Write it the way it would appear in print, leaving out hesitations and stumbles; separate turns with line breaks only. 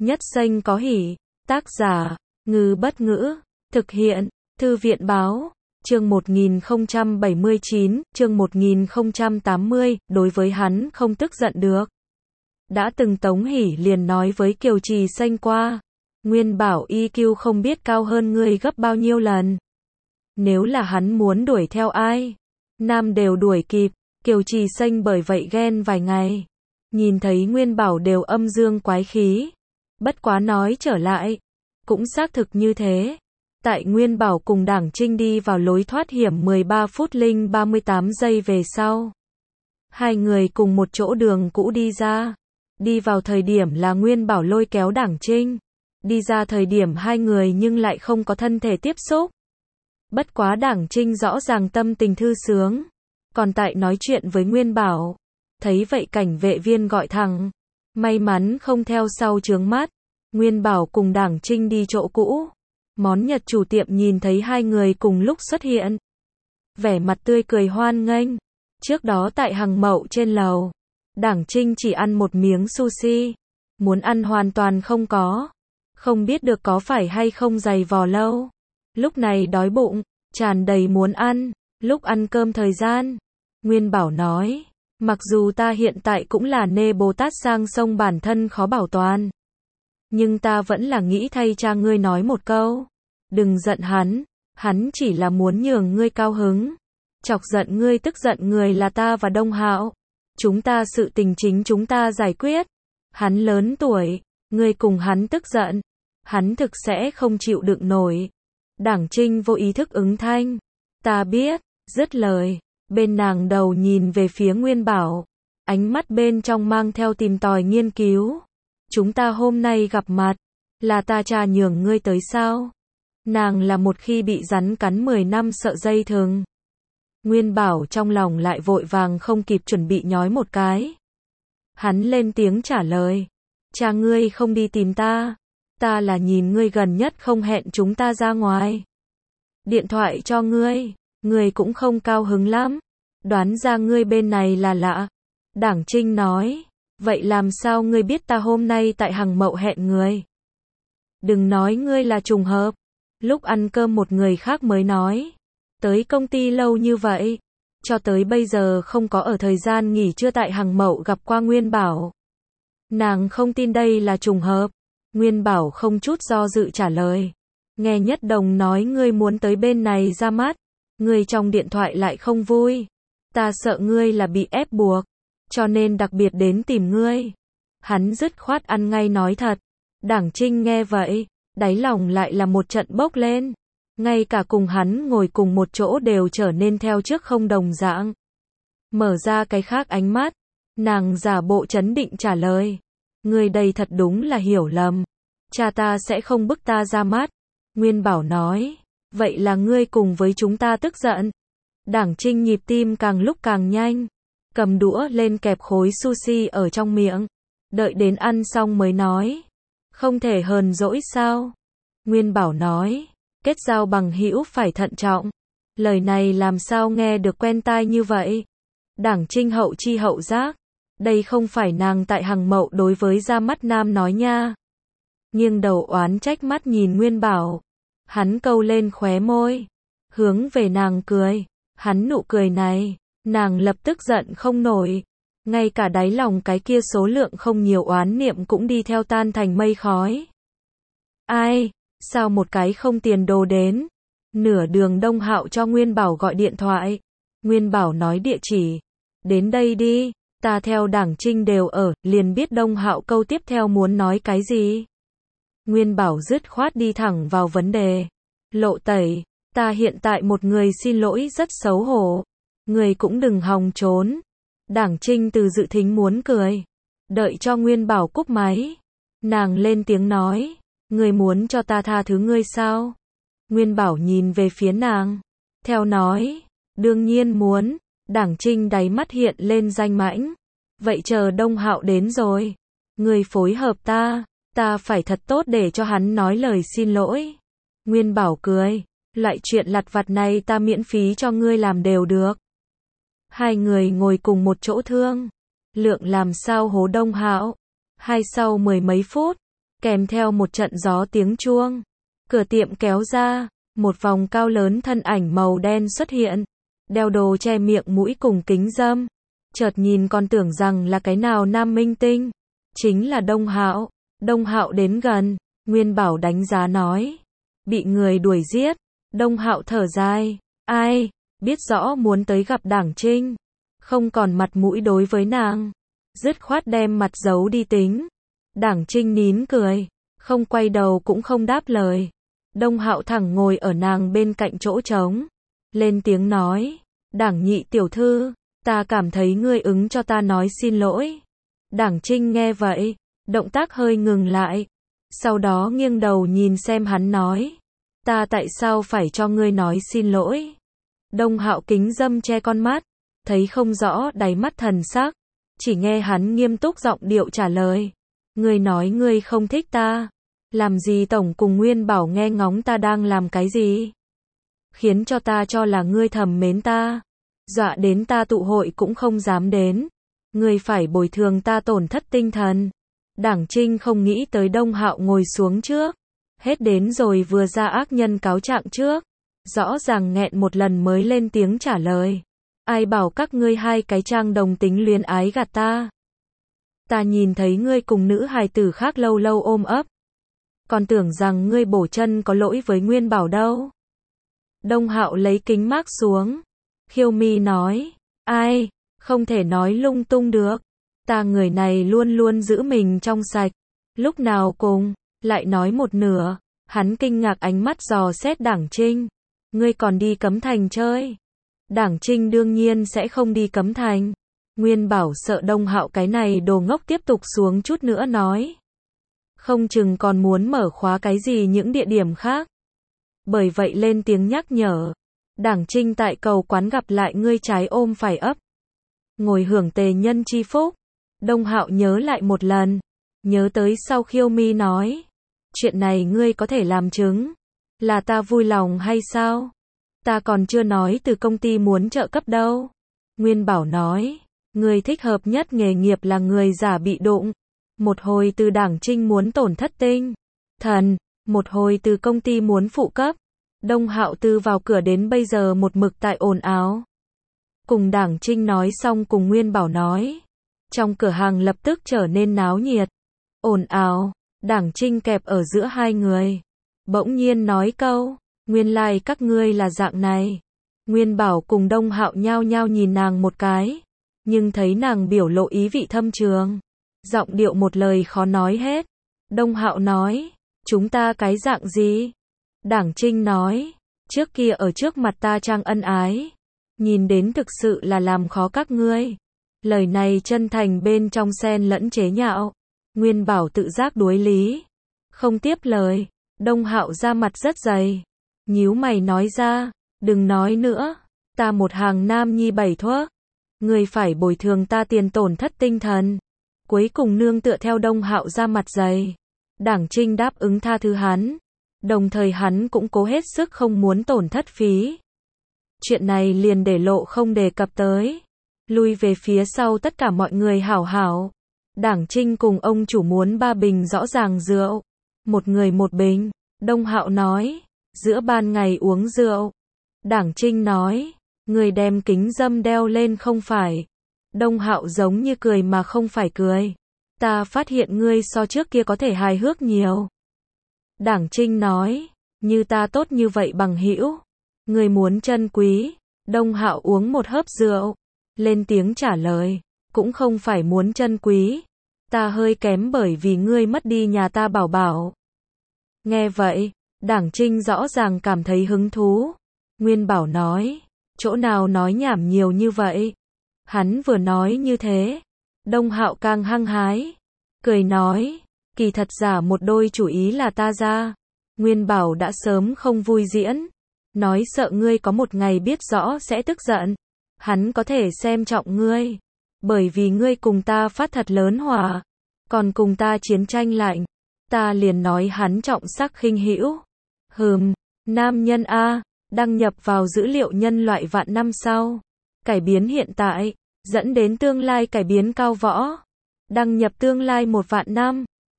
Nhất danh có hỷ. Tác giả, Ngư Bất Ngữ. Thực hiện, Thư viện Báo. Chương 1079, chương 1080, đối với hắn không tức giận được. Đã từng Tống Hỷ liền nói với Kiều Trì Xanh qua. Nguyên bảo EQ không biết cao hơn ngươi gấp bao nhiêu lần. Nếu là hắn muốn đuổi theo ai, nam đều đuổi kịp. Kiều Trì Xanh bởi vậy ghen vài ngày. Nhìn thấy Nguyên bảo đều âm dương quái khí. Bất quá nói trở lại, cũng xác thực như thế. Tại Nguyên bảo cùng Đảng Trinh đi vào lối thoát hiểm 13 phút 38 giây về sau. Hai người cùng một chỗ đường cũ đi ra. Đi vào thời điểm là Nguyên bảo lôi kéo Đảng Trinh. Đi ra thời điểm hai người nhưng lại không có thân thể tiếp xúc. Bất quá Đảng Trinh rõ ràng tâm tình thư sướng. Còn tại nói chuyện với Nguyên bảo. Thấy vậy cảnh vệ viên gọi thẳng. May mắn không theo sau chướng mắt. Nguyên bảo cùng Đảng Trinh đi chỗ cũ. Món Nhật chủ tiệm nhìn thấy hai người cùng lúc xuất hiện. Vẻ mặt tươi cười hoan nghênh. Trước đó tại hàng mậu trên lầu. Đảng Trinh chỉ ăn một miếng sushi. Muốn ăn hoàn toàn không có. Không biết được có phải hay không dày vò lâu. Lúc này đói bụng, tràn đầy muốn ăn. Lúc ăn cơm thời gian. Nguyên bảo nói. Mặc dù ta hiện tại cũng là nê Bồ Tát sang sông bản thân khó bảo toàn. Nhưng ta vẫn là nghĩ thay cha ngươi nói một câu. Đừng giận hắn chỉ là muốn nhường ngươi cao hứng. Chọc giận ngươi tức giận người là ta và Đông Hạo. Chúng ta sự tình chính chúng ta giải quyết. Hắn lớn tuổi, ngươi cùng hắn tức giận. Hắn thực sẽ không chịu đựng nổi. Đảng Trinh vô ý thức ứng thanh. Ta biết, dứt lời. Bên nàng đầu nhìn về phía Nguyên bảo. Ánh mắt bên trong mang theo tìm tòi nghiên cứu. Chúng ta hôm nay gặp mặt. Là ta cha nhường ngươi tới sao? Nàng là một khi bị rắn cắn 10 năm sợ dây thừng. Nguyên bảo trong lòng lại vội vàng không kịp chuẩn bị nhói một cái. Hắn lên tiếng trả lời. Cha ngươi không đi tìm ta. Ta là nhìn ngươi gần nhất không hẹn chúng ta ra ngoài. Điện thoại cho ngươi. Ngươi cũng không cao hứng lắm. Đoán ra ngươi bên này là lạ. Đảng Trinh nói. Vậy làm sao ngươi biết ta hôm nay tại hàng mậu hẹn ngươi? Đừng nói ngươi là trùng hợp. Lúc ăn cơm một người khác mới nói. Tới công ty lâu như vậy. Cho tới bây giờ không có ở thời gian nghỉ trưa tại hàng mậu gặp qua Nguyên bảo. Nàng không tin đây là trùng hợp. Nguyên bảo không chút do dự trả lời. Nghe Nhất Đồng nói ngươi muốn tới bên này ra mắt. Ngươi trong điện thoại lại không vui. Ta sợ ngươi là bị ép buộc. Cho nên đặc biệt đến tìm ngươi. Hắn dứt khoát ăn ngay nói thật. Đảng Trinh nghe vậy. Đáy lòng lại là một trận bốc lên. Ngay cả cùng hắn ngồi cùng một chỗ đều trở nên theo trước không đồng dạng. Mở ra cái khác ánh mắt. Nàng giả bộ trấn định trả lời. Ngươi đây thật đúng là hiểu lầm. Cha ta sẽ không bức ta ra mắt. Nguyên bảo nói. Vậy là ngươi cùng với chúng ta tức giận. Đảng Trinh nhịp tim càng lúc càng nhanh. Cầm đũa lên kẹp khối sushi ở trong miệng. Đợi đến ăn xong mới nói. Không thể hờn dỗi sao? Nguyên bảo nói. Kết giao bằng hữu phải thận trọng. Lời này làm sao nghe được quen tai như vậy? Đảng Trinh hậu chi hậu giác. Đây không phải nàng tại hàng mậu đối với ra mắt nam nói nha. Nghiêng đầu oán trách mắt nhìn Nguyên bảo. Hắn câu lên khóe môi. Hướng về nàng cười. Hắn nụ cười này. Nàng lập tức giận không nổi. Ngay cả đáy lòng cái kia số lượng không nhiều oán niệm cũng đi theo tan thành mây khói. Ai? Sao một cái không tiền đồ đến? Nửa đường Đông Hạo cho Nguyên bảo gọi điện thoại. Nguyên bảo nói địa chỉ. Đến đây đi. Ta theo Đảng Trinh đều ở. Liền biết Đông Hạo câu tiếp theo muốn nói cái gì. Nguyên bảo dứt khoát đi thẳng vào vấn đề. Lộ tẩy. Ta hiện tại một người xin lỗi rất xấu hổ. Người cũng đừng hòng trốn. Đảng Trinh từ dự thính muốn cười. Đợi cho Nguyên bảo cúp máy. Nàng lên tiếng nói. Người muốn cho ta tha thứ ngươi sao? Nguyên bảo nhìn về phía nàng. Theo nói. Đương nhiên muốn. Đảng Trinh đáy mắt hiện lên danh mãnh. Vậy chờ Đông Hạo đến rồi. Người phối hợp ta. Ta phải thật tốt để cho hắn nói lời xin lỗi. Nguyên bảo cười. Loại chuyện lặt vặt này ta miễn phí cho ngươi làm đều được. Hai người ngồi cùng một chỗ thương. Lượng làm sao hố Đông Hạo. Sau 10 mấy phút. kèm theo một trận gió tiếng chuông. Cửa tiệm kéo ra, một vòng cao lớn thân ảnh màu đen xuất hiện, đeo đồ che miệng mũi cùng kính râm. Chợt nhìn còn tưởng rằng là cái nào nam minh tinh, chính là Đông Hạo. Đông Hạo đến gần, Nguyên Bảo đánh giá nói, bị người đuổi giết. Đông Hạo thở dài, ai, biết rõ muốn tới gặp Đảng Trinh, không còn mặt mũi đối với nàng, dứt khoát đem mặt giấu đi tính. Đảng Trinh nín cười, không quay đầu cũng không đáp lời. Đông Hạo thẳng ngồi ở nàng bên cạnh chỗ trống, lên tiếng nói, Đảng nhị tiểu thư, ta cảm thấy ngươi ứng cho ta nói xin lỗi. Đảng Trinh nghe vậy, động tác hơi ngừng lại, sau đó nghiêng đầu nhìn xem hắn nói, ta tại sao phải cho ngươi nói xin lỗi? Đông Hạo kính râm che con mắt, thấy không rõ đáy mắt thần sắc, chỉ nghe hắn nghiêm túc giọng điệu trả lời, ngươi nói ngươi không thích ta, làm gì tổng cùng Nguyên Bảo nghe ngóng ta đang làm cái gì? Khiến cho ta cho là ngươi thầm mến ta, dọa đến ta tụ hội cũng không dám đến, ngươi phải bồi thường ta tổn thất tinh thần. Đảng Trinh không nghĩ tới Đông Hạo ngồi xuống trước, hết đến rồi vừa ra ác nhân cáo trạng trước, rõ ràng nghẹn một lần mới lên tiếng trả lời, ai bảo các ngươi hai cái trang đồng tính luyến ái gạt ta? Ta nhìn thấy ngươi cùng nữ hài tử khác lâu lâu ôm ấp, còn tưởng rằng ngươi bổ chân có lỗi với Nguyên Bảo đâu. Đông Hạo lấy kính mác xuống, khiêu mi nói, ai, không thể nói lung tung được, ta người này luôn luôn giữ mình trong sạch, lúc nào cùng, lại nói một nửa. Hắn kinh ngạc ánh mắt dò xét Đảng Trinh, ngươi còn đi Cấm Thành chơi? Đảng Trinh đương nhiên sẽ không đi Cấm Thành. Nguyên Bảo sợ Đông Hạo cái này đồ ngốc tiếp tục xuống chút nữa nói, không chừng còn muốn mở khóa cái gì những địa điểm khác. Bởi vậy lên tiếng nhắc nhở, Đảng Trinh tại cầu quán gặp lại ngươi trái ôm phải ấp, ngồi hưởng tề nhân chi phúc. Đông Hạo nhớ lại một lần, nhớ tới sau khiêu mi nói, chuyện này ngươi có thể làm chứng, là ta vui lòng hay sao? Ta còn chưa nói từ công ty muốn trợ cấp đâu. Nguyên Bảo nói, ngươi thích hợp nhất nghề nghiệp là người giả bị đụng. Một hồi từ Đảng Trinh muốn tổn thất tinh thần, một hồi từ công ty muốn phụ cấp. Đông Hạo từ vào cửa đến bây giờ một mực tại ồn ào. Cùng Đảng Trinh nói xong cùng Nguyên Bảo nói, trong cửa hàng lập tức trở nên náo nhiệt, ồn ào. Đảng Trinh kẹp ở giữa hai người, bỗng nhiên nói câu, nguyên lai các ngươi là dạng này. Nguyên Bảo cùng Đông Hạo nhao nhao nhìn nàng một cái, nhưng thấy nàng biểu lộ ý vị thâm trường, giọng điệu một lời khó nói hết. Đông Hạo nói, chúng ta cái dạng gì? Đảng Trinh nói, trước kia ở trước mặt ta trang ân ái, nhìn đến thực sự là làm khó các ngươi. Lời này chân thành bên trong xen lẫn chế nhạo. Nguyên Bảo tự giác đối lý, không tiếp lời. Đông Hạo ra mặt rất dày, nhíu mày nói ra, đừng nói nữa, ta một hàng nam nhi bảy thuốc, người phải bồi thường ta tiền tổn thất tinh thần. Cuối cùng nương tựa theo Đông Hạo ra mặt dày, Đảng Trinh đáp ứng tha thứ hắn, đồng thời hắn cũng cố hết sức không muốn tổn thất phí. Chuyện này liền để lộ không đề cập tới, lui về phía sau tất cả mọi người hảo hảo. Đảng Trinh cùng ông chủ muốn 3 bình rõ ràng rượu, một người một bình. Đông Hạo nói, giữa ban ngày uống rượu. Đảng Trinh nói, người đem kính râm đeo lên không phải. Đông Hạo giống như cười mà không phải cười, ta phát hiện ngươi so trước kia có thể hài hước nhiều. Đảng Trinh nói, như ta tốt như vậy bằng hữu, ngươi muốn trân quý. Đông Hạo uống một hớp rượu, lên tiếng trả lời, cũng không phải muốn trân quý, ta hơi kém bởi vì ngươi mất đi nhà ta bảo bảo. Nghe vậy, Đảng Trinh rõ ràng cảm thấy hứng thú. Nguyên Bảo nói, chỗ nào nói nhảm nhiều như vậy? Hắn vừa nói như thế, Đông Hạo càng hăng hái, cười nói, kỳ thật giả một đôi chủ ý là ta ra. Nguyên Bảo đã sớm không vui diễn, nói sợ ngươi có một ngày biết rõ sẽ tức giận. Hắn có thể xem trọng ngươi, bởi vì ngươi cùng ta phát thật lớn hỏa, còn cùng ta chiến tranh lạnh. Ta liền nói hắn trọng sắc khinh hữu. Nam nhân A, đăng nhập vào dữ liệu nhân loại vạn năm sau, cải biến hiện tại, dẫn đến tương lai cải biến cao võ. Đăng nhập tương lai 1 vạn năm.